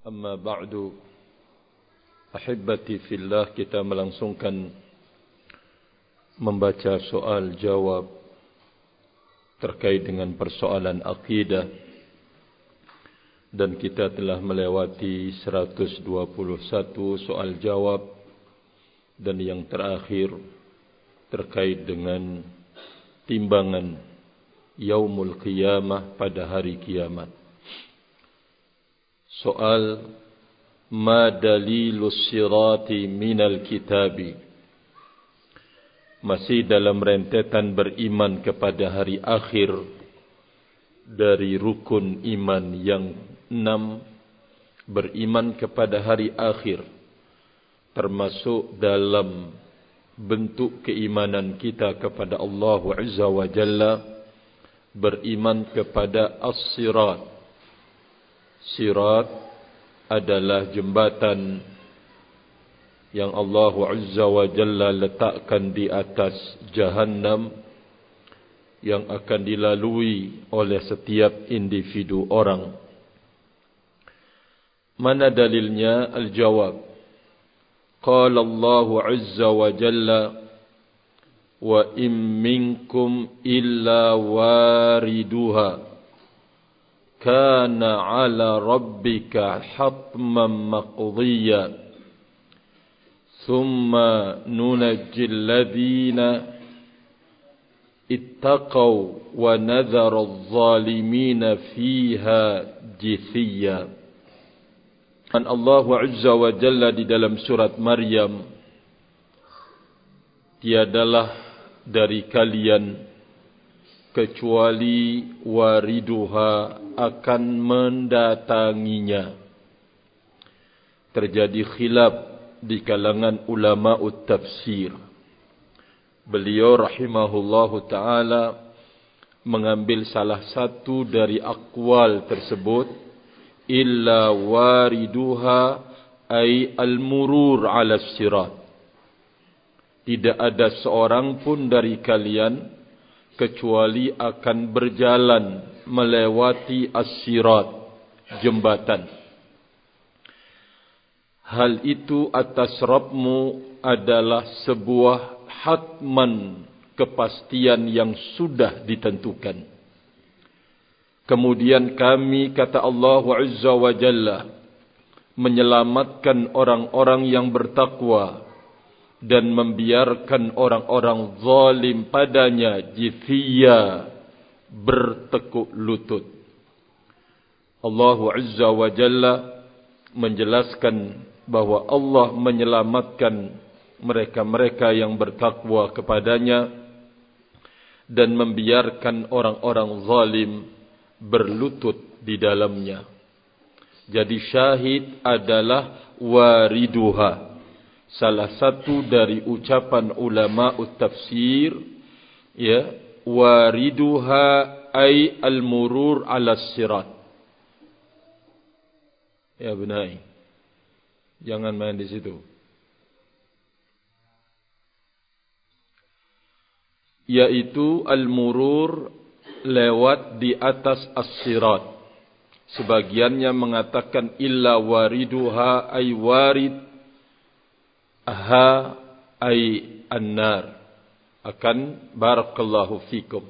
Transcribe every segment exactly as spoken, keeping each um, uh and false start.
Amma ba'du, ahibati fillah, kita melangsungkan membaca soal jawab terkait dengan persoalan akidah, dan kita telah melewati seratus dua puluh satu soal jawab, dan yang terakhir terkait dengan timbangan yaumul qiyamah, pada hari kiamat. Soal, ma dalilus sirati minal kitabi, masih dalam rentetan beriman kepada hari akhir dari rukun iman yang enam. Beriman kepada hari akhir termasuk dalam bentuk keimanan kita kepada Allah Azza wa Jalla, beriman kepada as-sirat. Sirat adalah jembatan yang Allah Azza wa Jalla letakkan di atas Jahannam, yang akan dilalui oleh setiap individu orang. Mana dalilnya? Al-jawab, qala Allah Azza wa Jalla, wa in minkum illa wariduha kana ala rabbika hatman maqdiya thumma nunajjil ladhina ittaqaw wa nadharu adh-dhalimina fiha jithiya. Dan Allah Azza wa Jalla di dalam surat Maryam, tiadalah dari kalian kecuali wariduha, akan mendatanginya. Terjadi khilaf di kalangan ulama'ut tafsir. Beliau rahimahullahu ta'ala mengambil salah satu dari aqwal tersebut, illa wariduha ay al-murur ala sirat. Tidak ada seorang pun dari kalian kecuali akan berjalan melewati as-sirat, jembatan. Hal itu atas Rabbmu adalah sebuah hatman, kepastian yang sudah ditentukan. Kemudian kami, kata Allah Azza wa Jalla, menyelamatkan orang-orang yang bertakwa dan membiarkan orang-orang zalim padanya jithiya, bertekuk lutut. Allah Azza wa Jalla menjelaskan bahwa Allah menyelamatkan mereka-mereka yang bertakwa kepadanya dan membiarkan orang-orang zalim berlutut di dalamnya. Jadi syahid adalah wariduha. Salah satu dari ucapan ulama'ut tafsir, ya, wariduha ay al-murur ala sirat. Ya benai, jangan main di situ. Yaitu al-murur, lewat di atas as-sirat. Sebagiannya mengatakan illa wariduha ay warid aha ay an-nar, akan barakallahu fikum.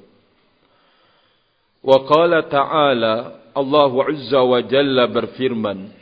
Wa qala ta'ala, Allah Azza wa Jalla berfirman,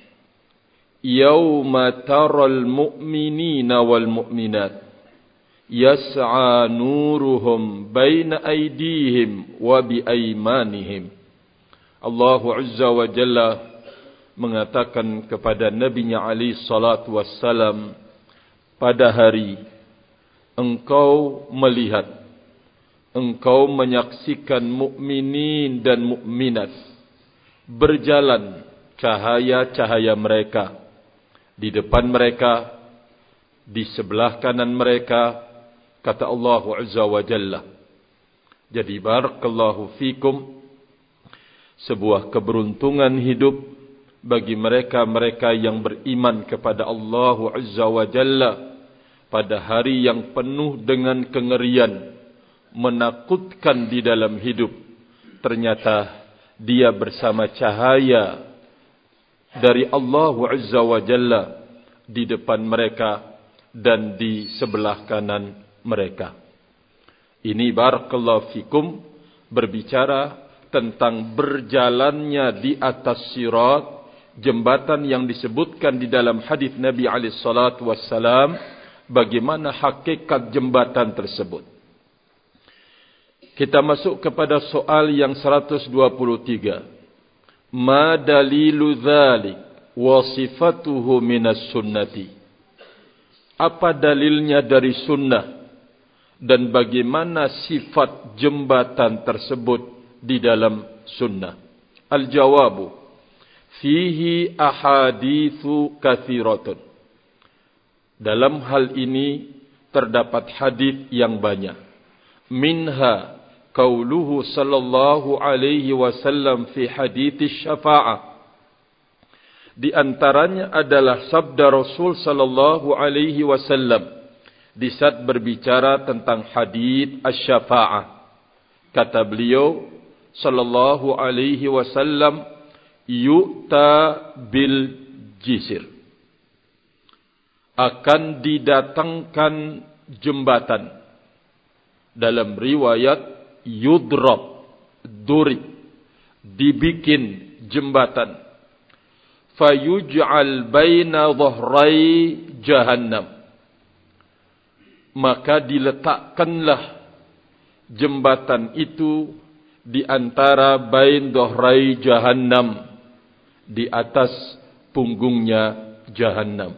yauma taral mu'minina wal mu'minat yas'a nuruhum baina aydihim wa bi aymanihim. Allah Azza wa Jalla mengatakan kepada Nabi-Nya alaihi salatu wassalam, pada hari engkau melihat, engkau menyaksikan mukminin dan mukminat berjalan cahaya-cahaya mereka di depan mereka, di sebelah kanan mereka, kata Allah Azza wa Jalla. Jadi barakallahu fikum, sebuah keberuntungan hidup bagi mereka-mereka yang beriman kepada Allah Azza wa Jalla pada hari yang penuh dengan kengerian, menakutkan di dalam hidup. Ternyata dia bersama cahaya dari Allah Azza wa Jalla di depan mereka dan di sebelah kanan mereka. Ini barakallahu fikum berbicara tentang berjalannya di atas sirat, jembatan yang disebutkan di dalam hadis Nabi alaihi salatu wassalam, bagaimana hakikat jembatan tersebut. Kita masuk kepada soal yang seratus dua puluh tiga. Ma dalilu dzalik wa sifatuhu minas sunnati. Apa dalilnya dari sunnah dan bagaimana sifat jembatan tersebut di dalam sunnah? Al-jawabu fihi ahaditsu katsiratun. Dalam hal ini terdapat hadis yang banyak. Minha qauluhu sallallahu alaihi wasallam fi hadits syafa'ah. Di antaranya adalah sabda Rasul sallallahu alaihi wasallam di saat berbicara tentang hadits asy-syafa'ah. Kata beliau sallallahu alaihi wasallam, yu'ta bil jisr. Akan didatangkan jembatan. Dalam riwayat yudrab, duri, dibikin jembatan. Fayuj'al baina dhahrai jahannam. Maka diletakkanlah jembatan itu di antara bain dhahrai jahannam, di atas punggungnya jahannam.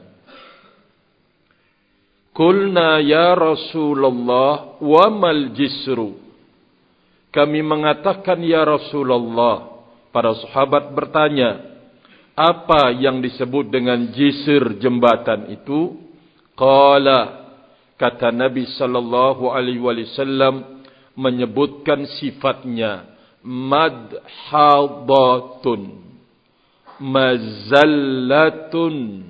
Qulna ya Rasulullah wa mal jisru. Kami mengatakan ya Rasulullah. Para sahabat bertanya, apa yang disebut dengan jisr jembatan itu? Qala, kata Nabi sallallahu alaihi wasallam menyebutkan sifatnya, madhadatun, mazallatun.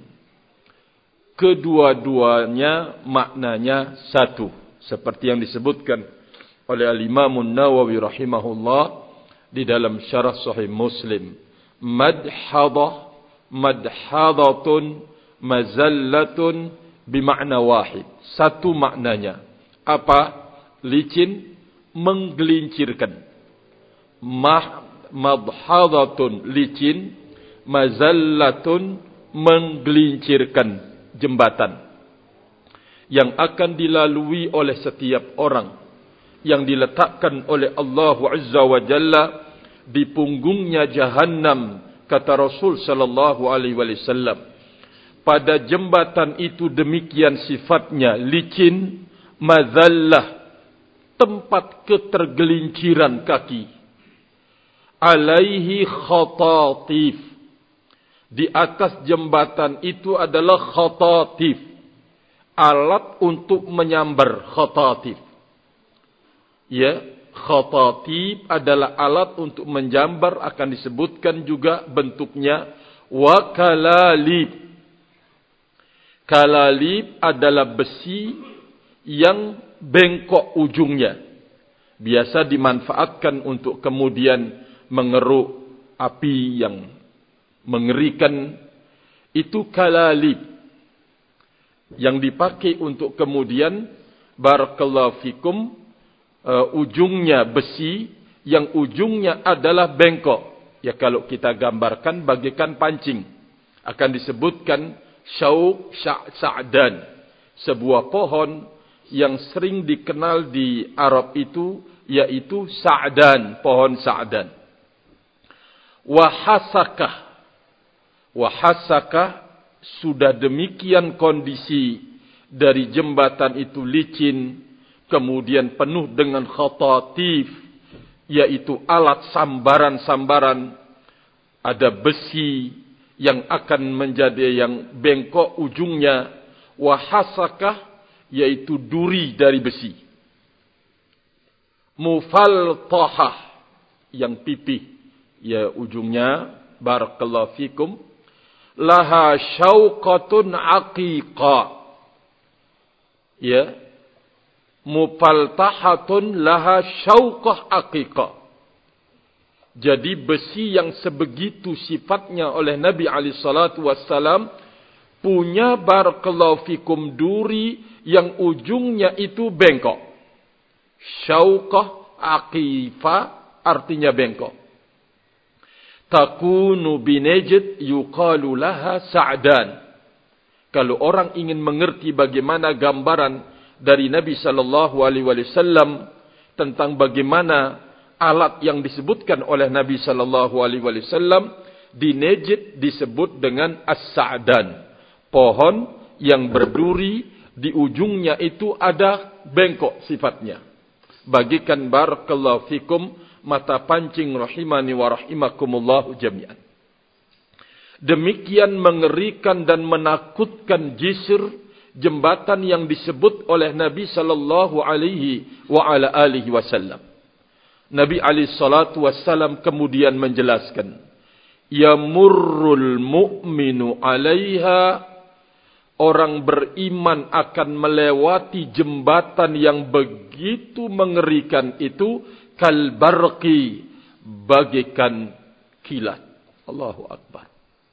Kedua-duanya maknanya satu, seperti yang disebutkan oleh Al-Imam An-Nawawi rahimahullah di dalam syarah Sahih Muslim. Madhadah, madhadatun, mazallatun bimakna wahid. Satu maknanya. Apa? Licin, menggelincirkan. Mah, madhadatun, licin, mazallatun, menggelincirkan jembatan yang akan dilalui oleh setiap orang, yang diletakkan oleh Allah Azza wa Jalla di punggungnya jahannam, kata Rasul sallallahu alaihi wasallam. Pada jembatan itu demikian sifatnya, licin, mazallah, tempat ketergelinciran kaki. Alaihi khatatif. Di atas jembatan itu adalah khatatif, alat untuk menyambar. Khatatif, ya, khatatif adalah alat untuk menjambar. Akan disebutkan juga bentuknya wa kalalib. Kalalib adalah besi yang bengkok ujungnya, biasa dimanfaatkan untuk kemudian mengeruk api yang mengerikan. Itu kalalib yang dipakai untuk kemudian barakallahu fikum, uh, ujungnya besi yang ujungnya adalah bengkok. Ya, kalau kita gambarkan bagaikan pancing, akan disebutkan syauq sa'dan, sebuah pohon yang sering dikenal di Arab itu, yaitu sa'dan, pohon sa'dan. Wahasakah, wahasakah, sudah demikian kondisi dari jembatan itu licin, kemudian penuh dengan khatatif, yaitu alat sambaran-sambaran. Ada besi yang akan menjadi yang bengkok ujungnya. Wahasakah, yaitu duri dari besi. Mufaltahah, yang pipih, ya ujungnya, barakallahu fikum. Laha syauqatun aqiqah, ya, mufaltahatun laha syauqah aqiqah. Jadi besi yang sebegitu sifatnya oleh Nabi alaihi salatu wassalam punya barakallahu fikum duri yang ujungnya itu bengkok. Syauqah aqifa artinya bengkok. Takunu binajd yuqalu laha sa'dan. Kalau orang ingin mengerti bagaimana gambaran dari Nabi sallallahu alaihi wasallam tentang bagaimana alat yang disebutkan oleh Nabi sallallahu alaihi wasallam, di Najd disebut dengan as-sa'dan. Pohon yang berduri di ujungnya itu ada bengkok sifatnya. Bagikan barakallahu fikum mata pancing rahimani wa rahimakumullah jami'an. Demikian mengerikan dan menakutkan jisr jembatan yang disebut oleh Nabi sallallahu alaihi wa ala alihi wasallam. Nabi alaihi salatu wasallam kemudian menjelaskan, yamurrul mu'minu 'alaiha, orang beriman akan melewati jembatan yang begitu mengerikan itu, kalbarqi, bagaikan kilat. Allahu akbar.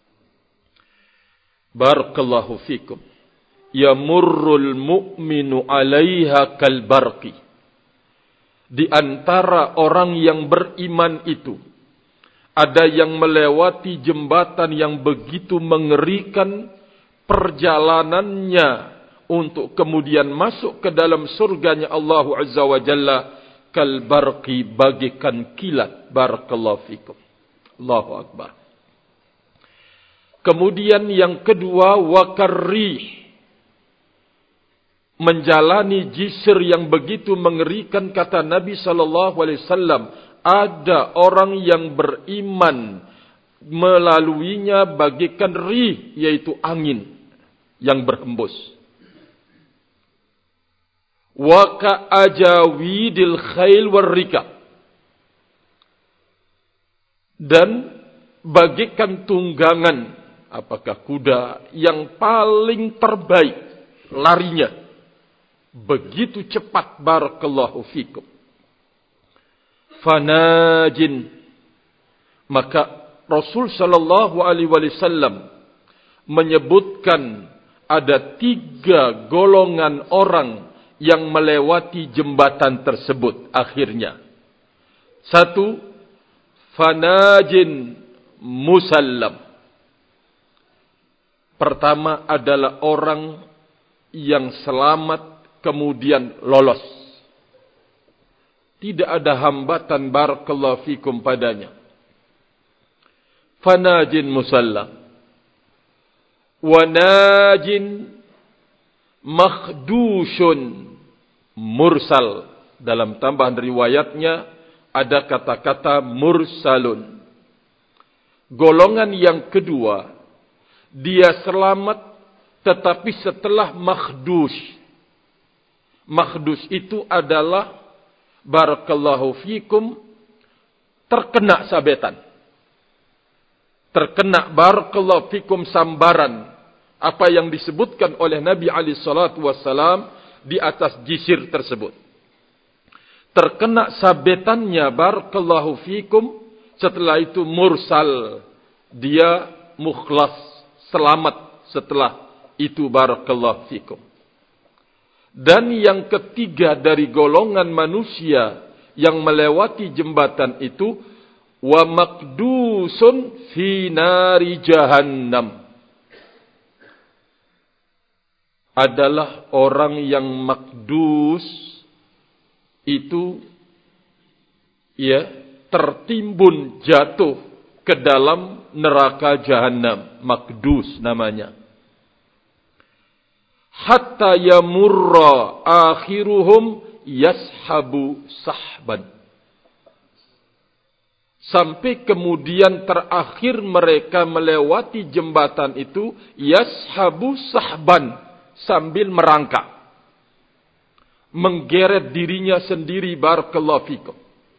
Barakallahu fikum. Yamurrul mu'minu 'alaiha kalbarqi. Di antara orang yang beriman itu ada yang melewati jembatan yang begitu mengerikan, perjalanannya untuk kemudian masuk ke dalam surganya Allah Azza wa Jalla kalbarqi, bagaikan kilat. Barakallahu fikum. Allahu akbar. Kemudian yang kedua, wakarrih, menjalani jisr yang begitu mengerikan. Kata Nabi sallallahu alaihi wasallam, ada orang yang beriman melaluinya bagaikan rih, yaitu angin yang berhembus. Wa ka'ajawidil khail warrikab, dan bagaikan tunggangan, apakah kuda yang paling terbaik larinya, begitu cepat. Barakallahu fikum. Fanajin, maka Rasul sallallahu alaihi wasallam menyebutkan ada tiga golongan orang yang melewati jembatan tersebut akhirnya. Satu, fanajin musallam. Pertama adalah orang yang selamat kemudian lolos. Tidak ada hambatan barakallahu fikum padanya. Fanajin musallam. Wanajin makhdushun mursal. Dalam tambahan riwayatnya ada kata-kata mursalun. Golongan yang kedua, dia selamat tetapi setelah makhdus. Makhdus itu adalah barakallahu fikum terkena sabetan. Terkena barakallahu fikum sambaran. Apa yang disebutkan oleh Nabi alaihi salatu wassalam di atas jisir tersebut. Terkena sabetannya barakallahu fikum, setelah itu mursal. Dia mukhlas, selamat setelah itu barakallahu fikum. Dan yang ketiga dari golongan manusia yang melewati jembatan itu, wa makdusun fi nari jahannam, adalah orang yang makdus itu ya tertimbun jatuh ke dalam neraka jahannam. Makdus namanya. Hatta yamurra akhiruhum yashabu sahban, sampai kemudian terakhir mereka melewati jembatan itu, yashabu sahban, sambil merangkak, menggeret dirinya sendiri. Barakallahu fikum.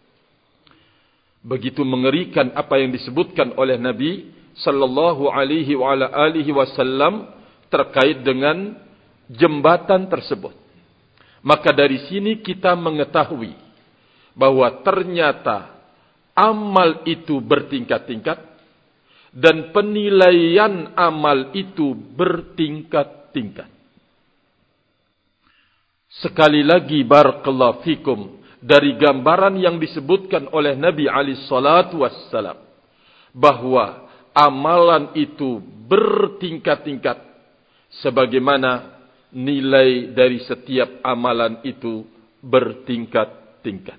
Begitu mengerikan apa yang disebutkan oleh Nabi sallallahu alaihi wa ala alihi wasallam terkait dengan jembatan tersebut. Maka dari sini kita mengetahui bahwa ternyata amal itu bertingkat-tingkat dan penilaian amal itu bertingkat-tingkat. Sekali lagi barakallahu fikum, dari gambaran yang disebutkan oleh Nabi alaihi salatu wassalam, bahwa amalan itu bertingkat-tingkat sebagaimana nilai dari setiap amalan itu bertingkat-tingkat.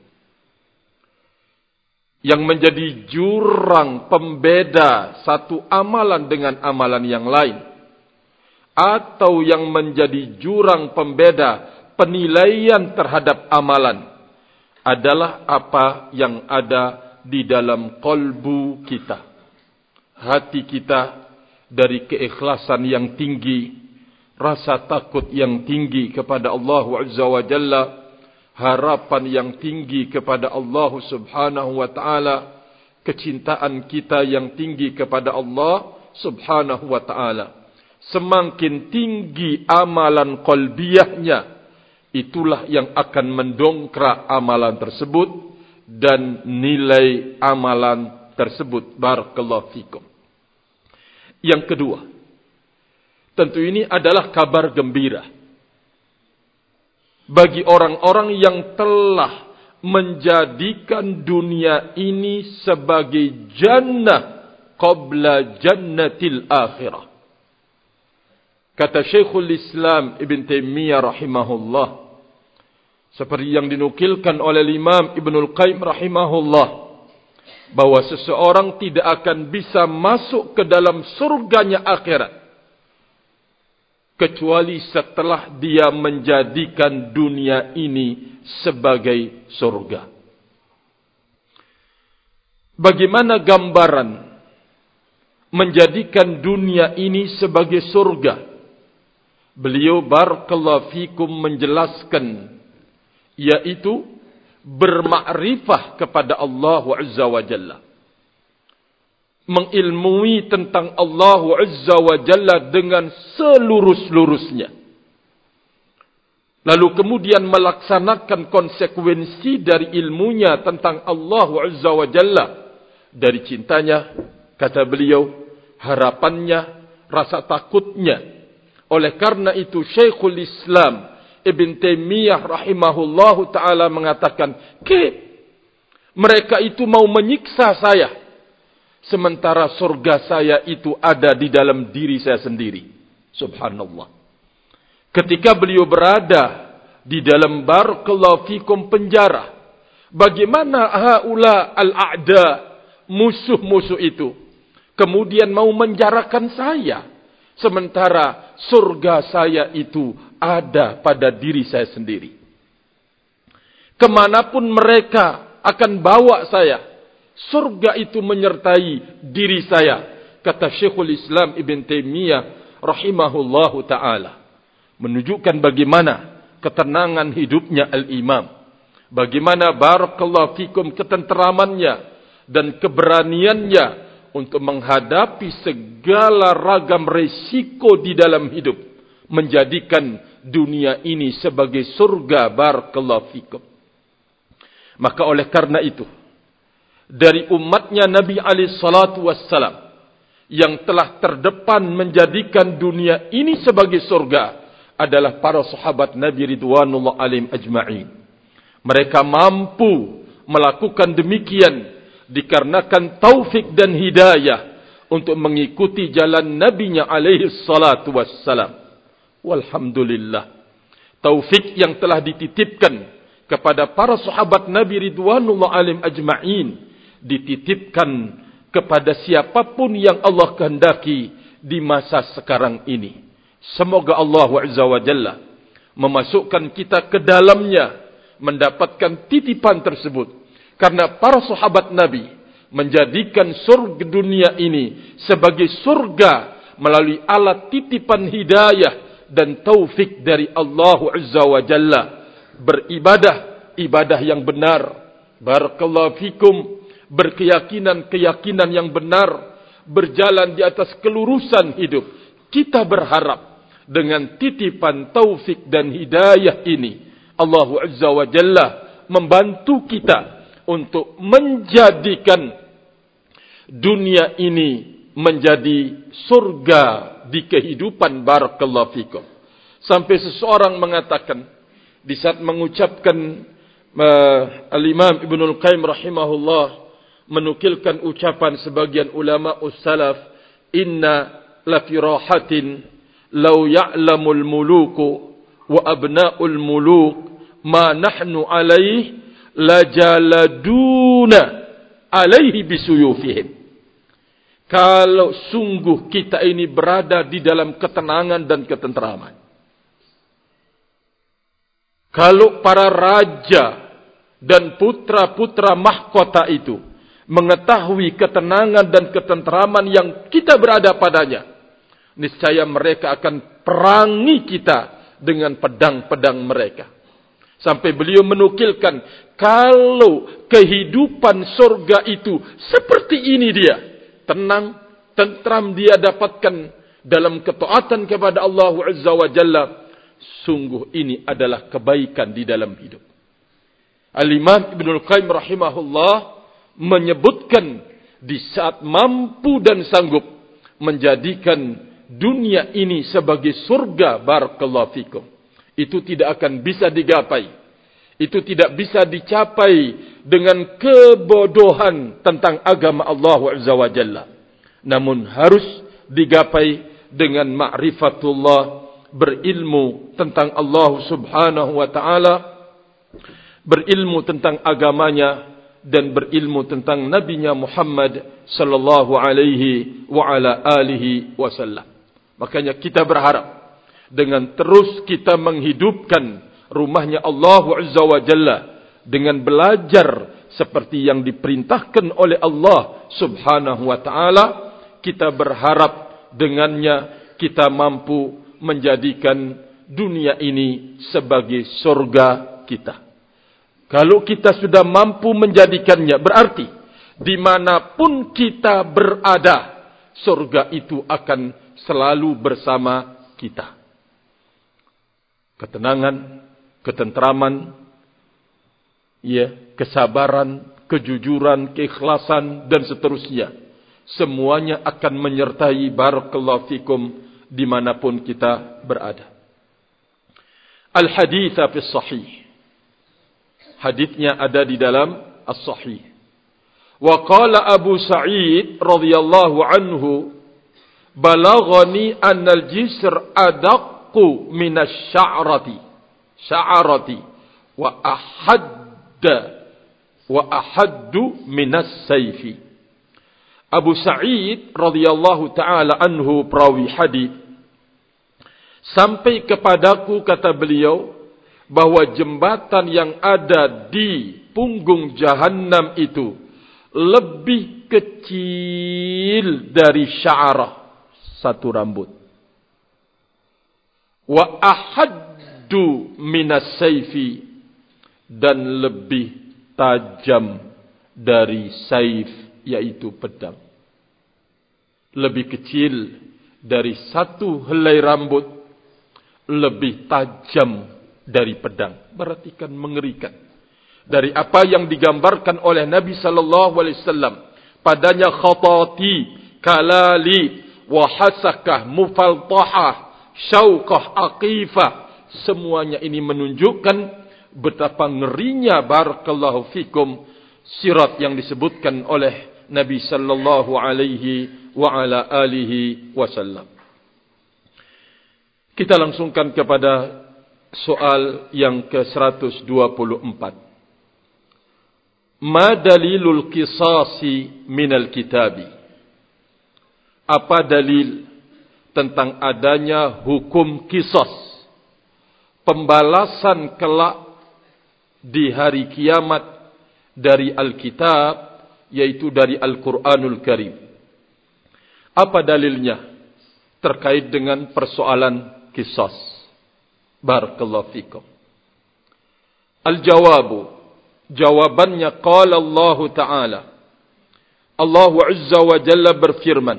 Yang menjadi jurang pembeda satu amalan dengan amalan yang lain, atau yang menjadi jurang pembeda penilaian terhadap amalan, adalah apa yang ada di dalam qalbu kita, hati kita, dari keikhlasan yang tinggi, rasa takut yang tinggi kepada Allah Azza wa Jalla, harapan yang tinggi kepada Allah Subhanahu wa Ta'ala, kecintaan kita yang tinggi kepada Allah Subhanahu wa Ta'ala. Semakin tinggi amalan qalbiyahnya, itulah yang akan mendongkrak amalan tersebut dan nilai amalan tersebut. Barakallahu fikum. Yang kedua, tentu ini adalah kabar gembira bagi orang-orang yang telah menjadikan dunia ini sebagai jannah qabla jannatil akhirah. Kata Syekhul Islam Ibn Taimiyah rahimahullah, seperti yang dinukilkan oleh Imam Ibnul Qayyim rahimahullah, bahwa seseorang tidak akan bisa masuk ke dalam surganya akhirat kecuali setelah dia menjadikan dunia ini sebagai surga. Bagaimana gambaran menjadikan dunia ini sebagai surga? Beliau barakallahu fikum menjelaskan, yaitu bermakrifah kepada Allah Azza wa Jalla, mengilmui tentang Allah Azza wa Jalla dengan selurus-lurusnya, lalu kemudian melaksanakan konsekuensi dari ilmunya tentang Allah Azza wa Jalla, dari cintanya, kata beliau, harapannya, rasa takutnya. Oleh karena itu Syekhul Islam Ibn Taimiyah rahimahullahu ta'ala mengatakan, ke mereka itu mau menyiksa saya, sementara surga saya itu ada di dalam diri saya sendiri. Subhanallah. Ketika beliau berada di dalam barakallahu fikum penjara, bagaimana haula al-a'da, musuh-musuh itu, kemudian mau menjarakan saya, sementara surga saya itu ada pada diri saya sendiri. Kemanapun mereka akan bawa saya, surga itu menyertai diri saya. Kata Syekhul Islam Ibn Taimiyah rahimahullahu ta'ala, menunjukkan bagaimana ketenangan hidupnya al-imam, bagaimana barakallahu fikum ketenteramannya dan keberaniannya untuk menghadapi segala ragam resiko di dalam hidup, menjadikan dunia ini sebagai surga. Barakallahu fikum. Maka oleh karena itu, dari umatnya Nabi alaihi salatu wassalam yang telah terdepan menjadikan dunia ini sebagai surga adalah para sahabat Nabi ridwanullah alaihim ajma'in. Mereka mampu melakukan demikian dikarenakan taufik dan hidayah untuk mengikuti jalan Nabi-Nya alaihi salatu wassalam. Walhamdulillah, taufik yang telah dititipkan kepada para sahabat Nabi ridwanullah alaihim ajma'in dititipkan kepada siapapun yang Allah kehendaki di masa sekarang ini. Semoga Allah Azza wa Jalla memasukkan kita ke dalamnya, mendapatkan titipan tersebut. Karena para sahabat Nabi menjadikan surga dunia ini sebagai surga melalui alat titipan hidayah dan taufik dari Allah Azza wa Jalla. Beribadah, ibadah yang benar. Barakallahu fikum. Berkeyakinan-keyakinan yang benar. Berjalan di atas kelurusan hidup. Kita berharap dengan titipan taufik dan hidayah ini, Allah Azza wa Jalla membantu kita untuk menjadikan dunia ini menjadi surga di kehidupan. Barakallahu fikum. Sampai seseorang mengatakan di saat mengucapkan uh, Al-Imam Ibnul Qayyim rahimahullah menukilkan ucapan sebagian ulama ussalaf, inna lafi rahatin law ya'lamul muluku wa abna'ul muluk ma nahnu alaih lajaladuna alaihi bisuyufihim. Kalau sungguh kita ini berada di dalam ketenangan dan ketenteraman, kalau para raja dan putra-putra mahkota itu mengetahui ketenangan dan ketenteraman yang kita berada padanya, niscaya mereka akan perangi kita dengan pedang-pedang mereka. Sampai beliau menukilkan, kalau kehidupan surga itu seperti ini dia, tenang, tentram dia dapatkan dalam ketaatan kepada Allah Azza wa Jalla, sungguh ini adalah kebaikan di dalam hidup. Al-Imam Ibnul Qayyim rahimahullah menyebutkan di saat mampu dan sanggup menjadikan dunia ini sebagai surga, barakallahu fikum, itu tidak akan bisa digapai. Itu tidak bisa dicapai dengan kebodohan tentang agama Allah Azza wa Jalla. Namun harus digapai dengan ma'rifatullah, berilmu tentang Allah Subhanahu wa ta'ala, berilmu tentang agamanya, dan berilmu tentang Nabinya Muhammad sallallahu alaihi wa ala alihi wasallam. Makanya kita berharap dengan terus kita menghidupkan rumahnya Allah Azza wa Jalla dengan belajar seperti yang diperintahkan oleh Allah Subhanahu wa ta'ala, kita berharap dengannya kita mampu menjadikan dunia ini sebagai surga kita. Kalau kita sudah mampu menjadikannya, berarti dimanapun kita berada, surga itu akan selalu bersama kita. Ketenangan, ketentraman, ya, kesabaran, kejujuran, keikhlasan, dan seterusnya. Semuanya akan menyertai, barakallahu fikum, dimanapun kita berada. Al-haditha fi sahih. Hadithnya ada di dalam as-sahih. Wa qala Abu Sa'id radhiyallahu anhu, balaghani annal jisr adaqqu minasy sya'rati. Sya'arati wa ahadda wa ahaddu minas sayfi. Abu Sa'id radhiyallahu ta'ala anhu, perawi hadis, sampai kepadaku, kata beliau, bahwa jembatan yang ada di punggung Jahannam itu lebih kecil dari sya'arah, satu rambut. Wa ahad minas sayfi, dan lebih tajam dari saif, yaitu pedang. Lebih kecil dari satu helai rambut, lebih tajam dari pedang. Berarti kan mengerikan. Dari apa yang digambarkan oleh Nabi sallallahu alaihi wasallam, padanya khatati, kalali, wahasakah, mufaltahah, syauqah, aqifah. Semuanya ini menunjukkan betapa ngerinya, barakallahu fikum, sirat yang disebutkan oleh Nabi sallallahu alaihi wa ala alihi wasallam. Kita langsungkan kepada soal yang ke seratus dua puluh empat. Ma dalilul qisasi minal kitabi? Apa dalil tentang adanya hukum qisas, pembalasan kelak di hari kiamat dari Alkitab, yaitu dari Al-Quranul Karim? Apa dalilnya terkait dengan persoalan qisas? Barakallahu fikum. Al-jawabu, jawabannya, qala Allah Ta'ala, Allah Azza wa Jalla berfirman,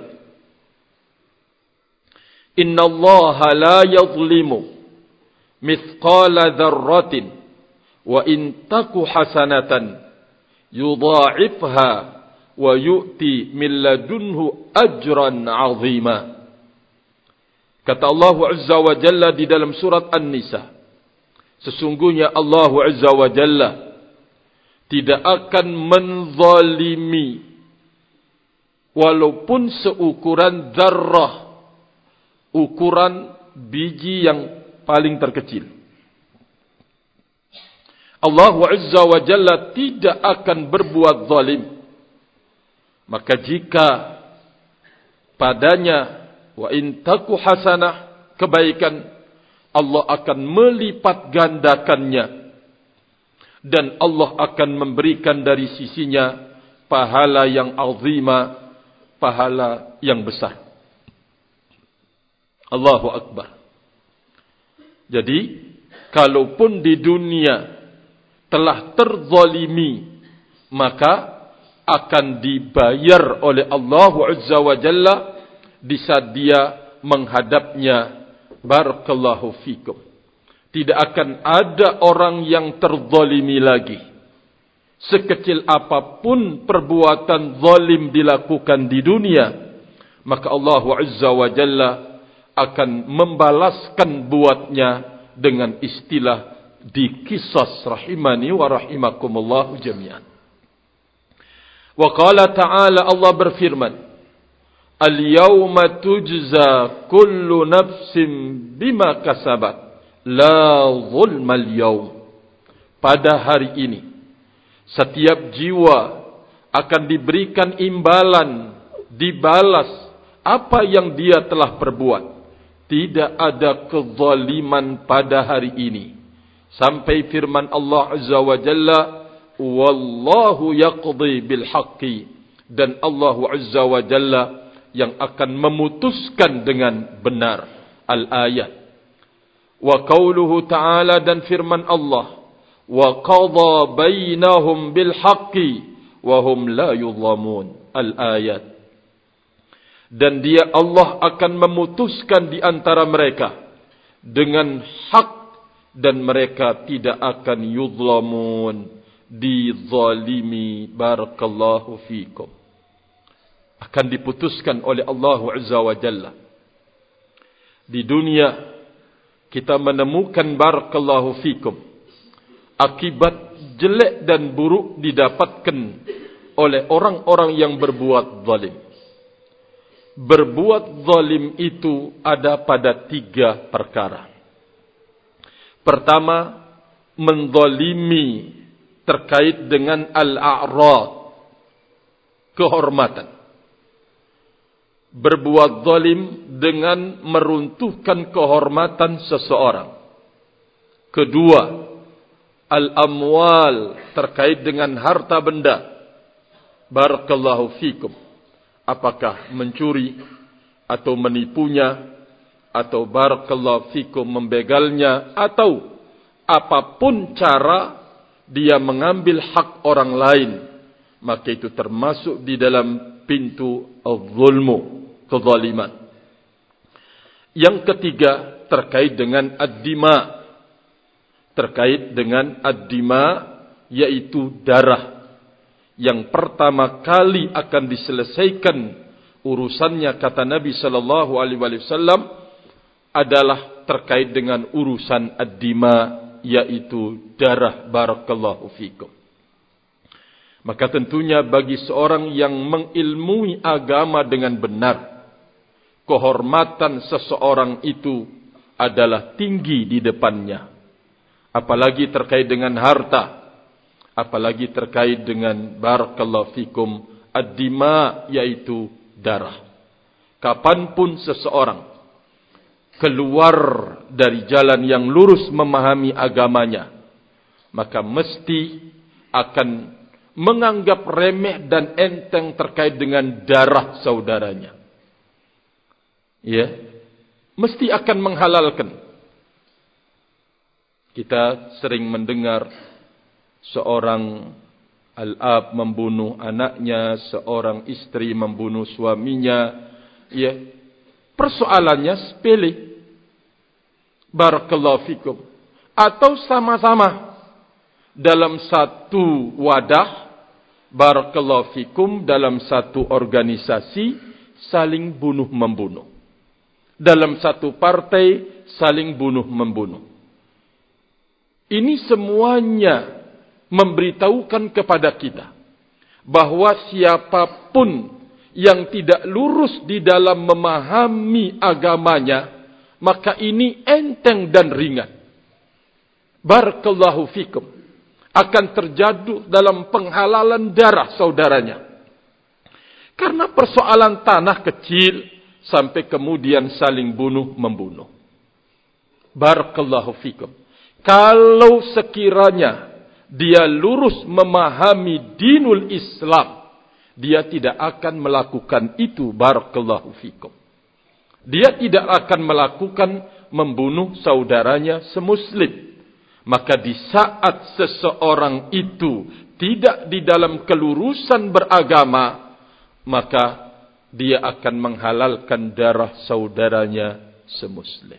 Inna Allah la yadhlimu mithqala dzarratin wa in taku hasanatan yudha'ifha wa yu'ti min ladunhu ajran 'azima. Kata Allah Azza wa Jalla di dalam surat An-Nisa, sesungguhnya Allah Azza wa Jalla tidak akan menzalimi walaupun seukuran dzarrah, ukuran biji yang paling terkecil. Allah Azza wa Jalla tidak akan berbuat zalim. Maka jika padanya wa in taku hasanah, kebaikan, Allah akan melipat gandakannya. Dan Allah akan memberikan dari sisinya pahala yang azima, pahala yang besar. Allahu Akbar. Jadi, kalaupun di dunia telah terzalimi, maka akan dibayar oleh Allah Azza wa Jalla di saat dia menghadapnya. Barakallahu fikum. Tidak akan ada orang yang terzalimi lagi. Sekecil apapun perbuatan zalim dilakukan di dunia, maka Allah Azza wa Jalla akan membalaskan buatnya dengan istilah dikisas, rahimani wa rahimakumullah jami'an. Wa qala ta'ala, Allah berfirman, al-yawma tujza kullu nafsin bima kasabat, la zulmal yawm. Pada hari ini, setiap jiwa akan diberikan imbalan, dibalas apa yang dia telah perbuat. Tidak ada kezaliman pada hari ini. Sampai firman Allah Azza wa Jalla, wallahu yaqdi bil haqqi, dan Allah Azza wa Jalla yang akan memutuskan dengan benar. Al-ayat. Wa qauluhu ta'ala, dan firman Allah, wa qadha bainahum bil haqqi wa hum la yudhlamun. Al-ayat. Dan dia Allah akan memutuskan di antara mereka dengan hak, dan mereka tidak akan yudhlamun, dizalimi. Barakallahu fikum. Akan diputuskan oleh Allah Azza wa Jalla. Di dunia kita menemukan, barakallahu fikum, akibat jelek dan buruk didapatkan oleh orang-orang yang berbuat zalim. Berbuat zalim itu ada pada tiga perkara. Pertama, menzalimi terkait dengan al-a'rad, kehormatan. Berbuat zalim dengan meruntuhkan kehormatan seseorang. Kedua, al-amwal, terkait dengan harta benda. Barakallahu fikum. Apakah mencuri atau menipunya, atau barakallahu fikum membegalnya, atau apapun cara dia mengambil hak orang lain, maka itu termasuk di dalam pintu az-zulmu, kezaliman. Yang ketiga, terkait dengan ad-dima. Terkait dengan ad-dima, yaitu darah. Yang pertama kali akan diselesaikan urusannya, kata Nabi sallallahu alaihi wasallam, adalah terkait dengan urusan ad-dima, yaitu darah. Barakallahu fikum. Maka tentunya bagi seorang yang mengilmui agama dengan benar, kehormatan seseorang itu adalah tinggi di depannya. Apalagi terkait dengan harta, apalagi terkait dengan barakallahu fikum ad-dima, yaitu darah. Kapanpun seseorang keluar dari jalan yang lurus memahami agamanya, maka mesti akan menganggap remeh dan enteng terkait dengan darah saudaranya. Ya, mesti akan menghalalkan. Kita sering mendengar seorang al-ab membunuh anaknya, seorang istri membunuh suaminya. Ya, persoalannya sepele. Barakallahu fikum. Atau sama-sama dalam satu wadah barakallahu fikum, dalam satu organisasi saling bunuh-membunuh. Dalam satu partai saling bunuh-membunuh. Ini semuanya memberitahukan kepada kita bahwa siapapun yang tidak lurus di dalam memahami agamanya, maka ini enteng dan ringan. Barakallahu fikum. Akan terjadi dalam penghalalan darah saudaranya. Karena persoalan tanah kecil sampai kemudian saling bunuh-membunuh. Barakallahu fikum. Kalau sekiranya dia lurus memahami dinul Islam, dia tidak akan melakukan itu. Barakallahu fikum. Dia tidak akan melakukan membunuh saudaranya semuslim. Maka di saat seseorang itu tidak di dalam kelurusan beragama, maka dia akan menghalalkan darah saudaranya semuslim.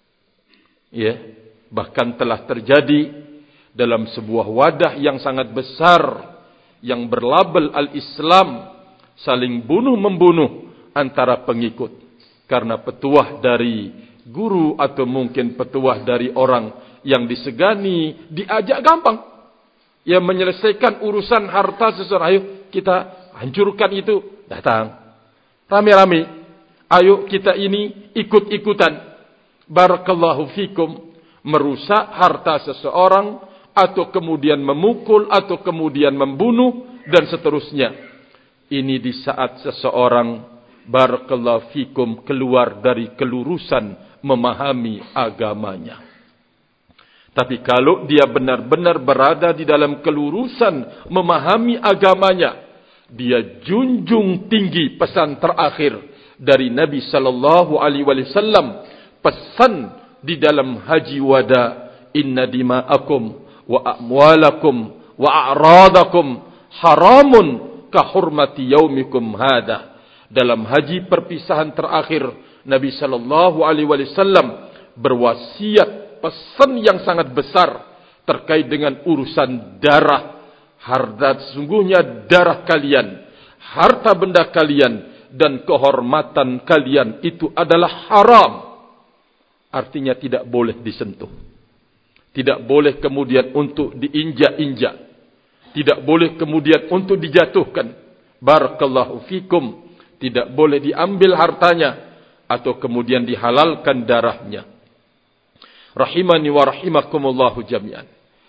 Ya, bahkan telah terjadi dalam sebuah wadah yang sangat besar yang berlabel Al-Islam, saling bunuh-membunuh antara pengikut karena petuah dari guru atau mungkin petuah dari orang yang disegani, diajak gampang. Ya, menyelesaikan urusan harta seseorang. Ayo kita hancurkan itu. Datang. Rame-rame. Ayo kita ini ikut-ikutan. Barakallahu fikum. Merusak harta seseorang. Atau kemudian memukul. Atau kemudian membunuh. Dan seterusnya. Ini di saat seseorang, barakallahu fikum, keluar dari kelurusan memahami agamanya. Tapi kalau dia benar-benar berada di dalam kelurusan memahami agamanya, dia junjung tinggi pesan terakhir dari Nabi sallallahu alaihi wasallam, pesan di dalam haji wada, inna dima'akum wa amwalakum wa a'radakum haramun ka hurmati yaumikum hada. Dalam haji perpisahan terakhir, Nabi sallallahu alaihi wasallam berwasiat pesan yang sangat besar terkait dengan urusan darah. Harta, sesungguhnya darah kalian, harta benda kalian, dan kehormatan kalian itu adalah haram. Artinya tidak boleh disentuh. Tidak boleh kemudian untuk diinjak-injak. Tidak boleh kemudian untuk dijatuhkan. Barakallahu fikum. Tidak boleh diambil hartanya atau kemudian dihalalkan darahnya. Rahimani wa rahimakumullahu jami'an.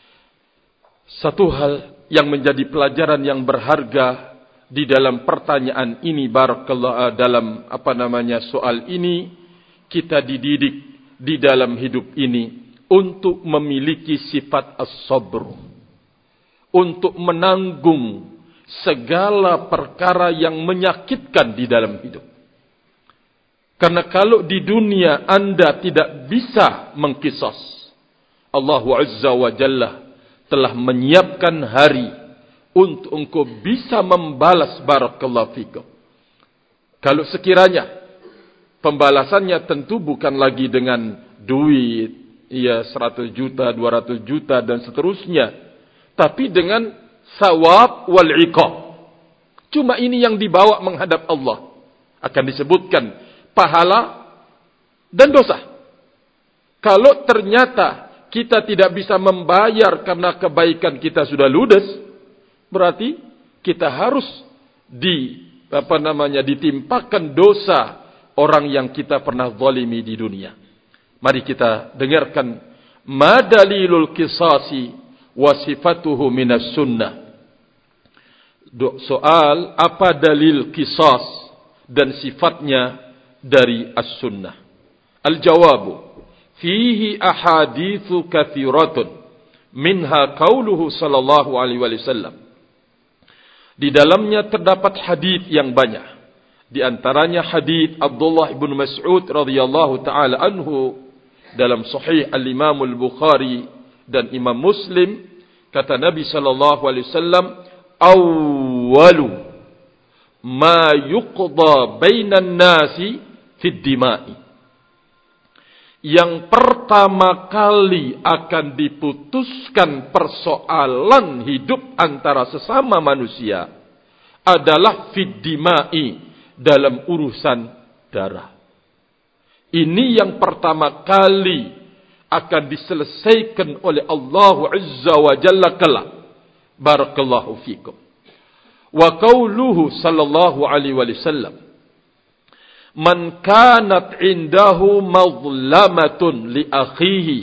Satu hal yang menjadi pelajaran yang berharga di dalam pertanyaan ini, barakallahu, dalam apa namanya soal ini, kita dididik di dalam hidup ini untuk memiliki sifat as-sabr, untuk menanggung segala perkara yang menyakitkan di dalam hidup. Karena kalau di dunia anda tidak bisa mengkisos, Allah Azza wa Jalla telah menyiapkan hari untuk engkau bisa membalas, barakallahu fikum. Kalau sekiranya pembalasannya tentu bukan lagi dengan duit, ya seratus juta, dua ratus juta dan seterusnya, tapi dengan sawab wal iqab. Cuma ini yang dibawa menghadap Allah. Akan disebutkan pahala dan dosa. Kalau ternyata kita tidak bisa membayar karena kebaikan kita sudah ludes, berarti kita harus di apa namanya ditimpakan dosa orang yang kita pernah zalimi di dunia. Mari kita dengarkan ma dalilul qisasi wa sifatuhu minas sunnah. Soal apa dalil qisas dan sifatnya dari as-sunnah. Al-jawabu fihi ahaditsu katsiratun minha qauluhu sallallahu alaihi wasallam. Di dalamnya terdapat hadis yang banyak. Di antaranya hadis Abdullah bin Mas'ud radhiyallahu taala anhu dalam sahih al-Imam al-Bukhari dan Imam Muslim, kata Nabi sallallahu alaihi wasallam, awwalu ma yuqda bainan nasi fid dima'i. yang pertama kali akan diputuskan persoalan hidup antara sesama manusia adalah fid dima'i, dalam urusan darah. Ini yang pertama kali akan diselesaikan oleh Allah Azza wa Jalla kelak. Barakallahu fikum. Wa qauluhu sallallahu alaihi wasallam, man kanat indahu mazlamatun li akhihi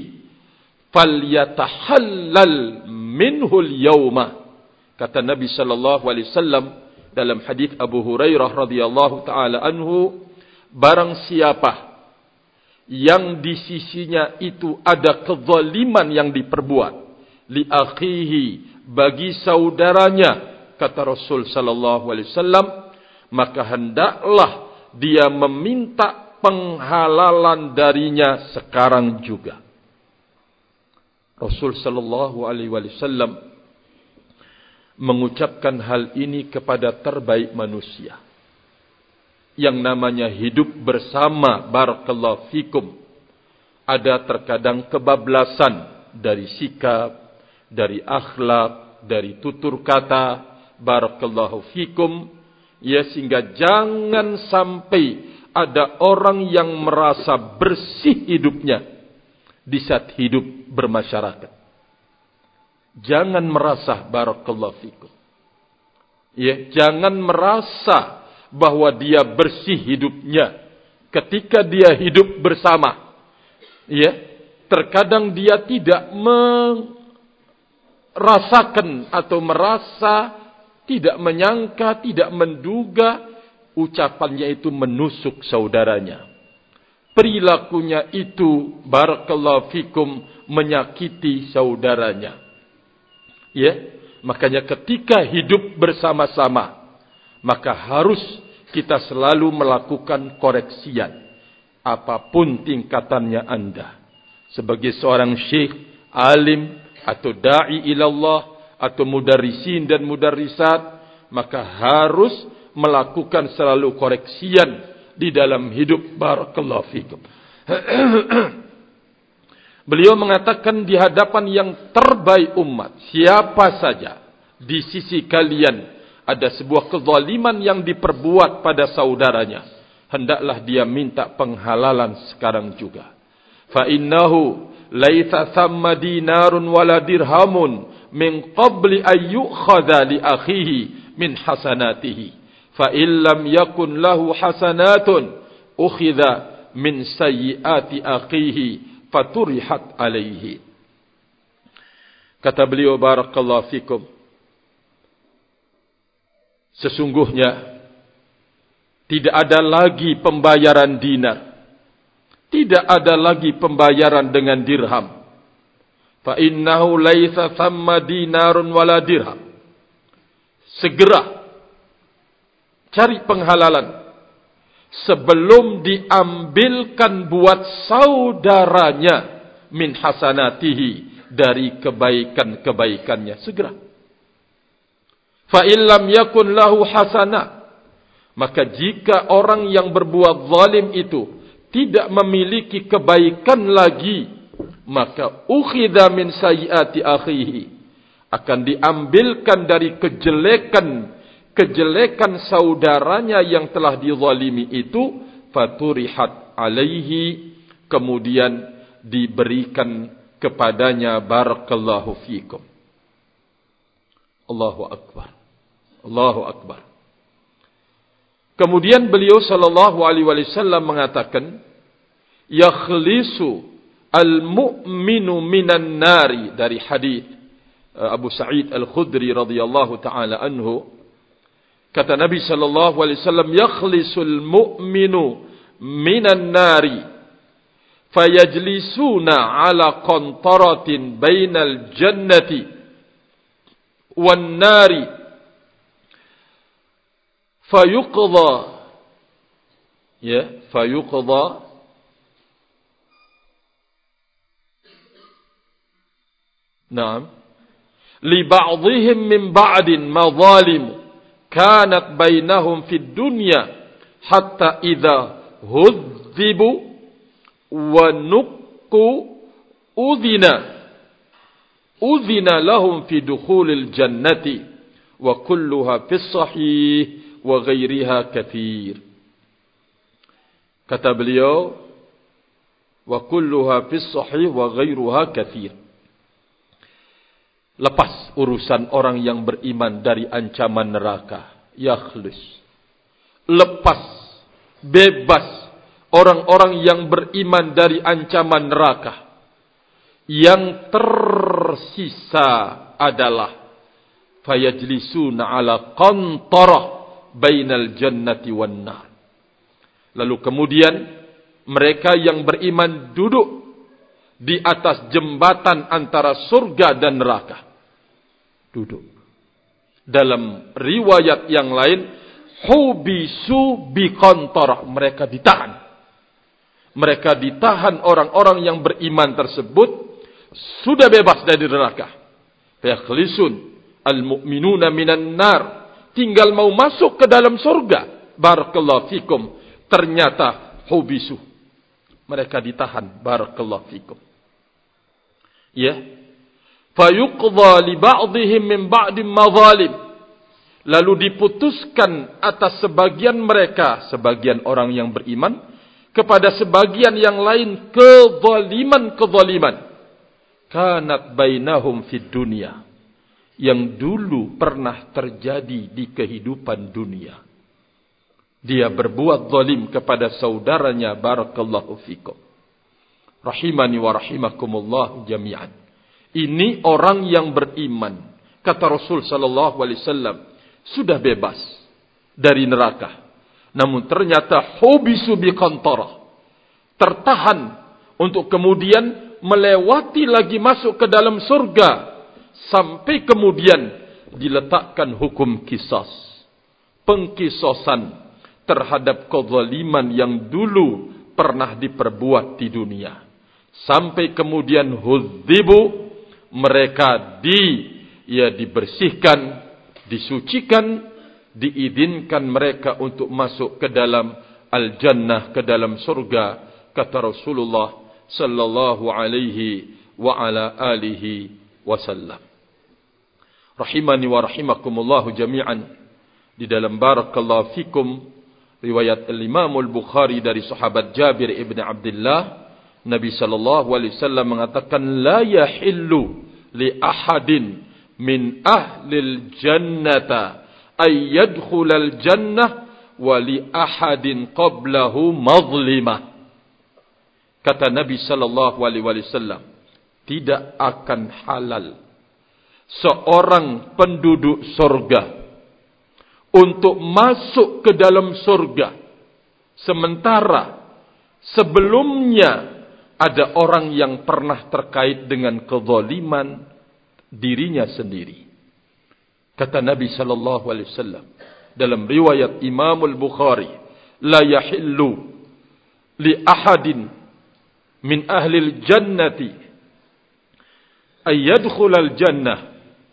falyatahallal minhu al-yawma. Kata Nabi sallallahu alaihi wasallam dalam hadis Abu Hurairah radhiyallahu taala anhu, barang siapa yang di sisinya itu ada kezaliman yang diperbuat li akhihi, bagi saudaranya, kata Rasul sallallahu alaihi wasallam, maka hendaklah dia meminta penghalalan darinya sekarang juga. Rasul sallallahu alaihi wasallam mengucapkan hal ini kepada terbaik manusia. Yang namanya hidup bersama, barakallahu fikum, ada terkadang kebablasan dari sikap, dari akhlak, dari tutur kata, barakallahu fikum, ya, sehingga jangan sampai ada orang yang merasa bersih hidupnya di saat hidup bermasyarakat. Jangan merasa, barakallahu fikum, ya, jangan merasa bahwa dia bersih hidupnya ketika dia hidup bersama. Ya, terkadang dia tidak merasakan atau merasa, tidak menyangka, tidak menduga ucapannya itu menusuk saudaranya. Perilakunya itu, barakallahu fikum, menyakiti saudaranya. Ya, makanya ketika hidup bersama-sama, maka harus kita selalu melakukan koreksian. Apapun tingkatannya Anda. Sebagai seorang syekh, alim, atau da'i ilallah, atau mudarrisin dan mudarrisat, maka harus melakukan selalu koreksian di dalam hidup. Barakallahu fikum. Beliau mengatakan di hadapan yang terbaik umat, siapa saja di sisi kalian ada sebuah kezaliman yang diperbuat pada saudaranya, hendaklah dia minta penghalalan sekarang juga. Fa innahu laitha thamma dinarun wala dirhamun min qabli an yu'khadha li akhihi min hasanatihi. Fa illam yakun lahu hasanatun ukhidha min sayyiati akhihi faturihat alaihi. Kata beliau, barakallahu fikum, sesungguhnya tidak ada lagi pembayaran dinar, tidak ada lagi pembayaran dengan dirham. Fa innahu laitsa thamma dinarun wala dirham. Segera cari penghalalan sebelum diambilkan buat saudaranya min hasanatihi, dari kebaikan-kebaikannya. Segera. Fa illam yakun lahu hasanah, maka jika orang yang berbuat zalim itu tidak memiliki kebaikan lagi, maka ukhidha min sayyiati akhihi, akan diambilkan dari kejelekan kejelekan saudaranya yang telah dizalimi itu, faturihat alaihi, kemudian diberikan kepadanya. Barakallahu fikum. Allahu akbar. Allahu akbar. Kemudian beliau sallallahu alaihi wasallam mengatakan, yakhlisu al-mu'minu minan nari, dari hadis Abu Sa'id Al-Khudri radhiyallahu taala anhu. Kata Nabi sallallahu alaihi wasallam, yakhlisul mu'minu minan nari fayajlisuna ala qantaratin bainal jannati wan nari fayuqdha, ya, fayuqdha na'am li ba'dihim min ba'din madhalim kanat bainahum fid dunya hatta idza hudhibu wa nuqqu udhina udhina lahum fi dukhulil jannati wa kulluha fis sahih wa ghairiha katsir. Kata beliau, wa kulluha fis sahih wa ghairuha katsir. Lepas urusan orang yang beriman dari ancaman neraka, yakhlis. Lepas, bebas orang-orang yang beriman dari ancaman neraka. Yang tersisa adalah fayajlisuna ala qantarah bainal jannati wan nar. Lalu kemudian mereka yang beriman duduk di atas jembatan antara surga dan neraka. Duduk. Dalam riwayat yang lain, hubisu biqantarah, mereka ditahan. Mereka ditahan orang-orang yang beriman tersebut sudah bebas dari neraka. Fayakhlisun al-mu'minuna minan nar, tinggal mau masuk ke dalam surga. Barakallahu fikum. Ternyata hubisu, mereka ditahan. Barakallahu fikum. Ya. Fayuqdha li ba'dihim min ba'di madzalim. Lalu diputuskan atas sebagian mereka, sebagian orang yang beriman, kepada sebagian yang lain kezaliman-kezaliman. Kanat bainahum fid dunya, yang dulu pernah terjadi di kehidupan dunia. Dia berbuat zalim kepada saudaranya. Barakallahu fikum. Rahimani wa rahimakumullah jami'an. Ini orang yang beriman, kata Rasul sallallahu alaihi wasallam, sudah bebas dari neraka. Namun ternyata hubisu biqantarah, tertahan untuk kemudian melewati lagi masuk ke dalam surga, sampai kemudian diletakkan hukum qisas, pengkisosan terhadap kezaliman yang dulu pernah diperbuat di dunia. Sampai kemudian hudzibu, mereka di ya dibersihkan, disucikan, diizinkan mereka untuk masuk ke dalam al-jannah, ke dalam surga, kata Rasulullah sallallahu alaihi wa ala alihi wasallam. Rahimani wa rahimakumullah jami'an. Di dalam barakallahu fikum riwayat al-Imam al-Bukhari dari sahabat Jabir ibn Abdullah, Nabi sallallahu alaihi wasallam mengatakan, la yahillu li ahadin min ahlil jannata ay yadkhulal jannah wa li ahadin qablahu mazlimah. Kata Nabi sallallahu alaihi wasallam, tidak akan halal seorang penduduk surga untuk masuk ke dalam surga sementara sebelumnya ada orang yang pernah terkait dengan kezaliman dirinya sendiri. Kata Nabi sallallahu alaihi wasallam dalam riwayat Imam al-Bukhari, la yahillu li ahadin min ahli al-jannati ay yadkhul al-jannah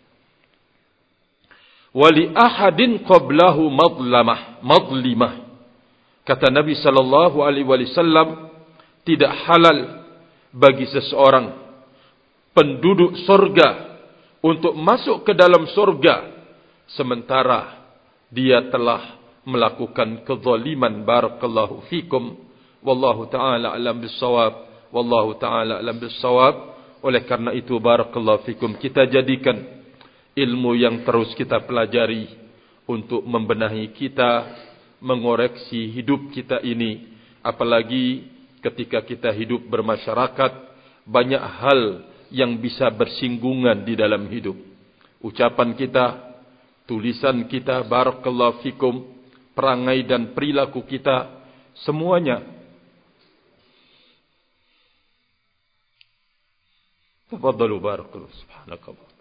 wa li ahadin qablahu madlamah madlimah. Kata Nabi sallallahu alaihi wasallam, tidak halal bagi seseorang penduduk surga untuk masuk ke dalam surga sementara dia telah melakukan kezaliman. Barakallahu fikum. Wallahu ta'ala alam bissawab. Wallahu ta'ala alam bissawab. Oleh karena itu, barakallahu fikum, kita jadikan ilmu yang terus kita pelajari untuk membenahi kita, mengoreksi hidup kita ini. Apalagi ketika kita hidup bermasyarakat, banyak hal yang bisa bersinggungan di dalam hidup. Ucapan kita, tulisan kita, barakallahu fikum, perangai dan perilaku kita, semuanya. Tafadhalu barakallahu subhanakallah.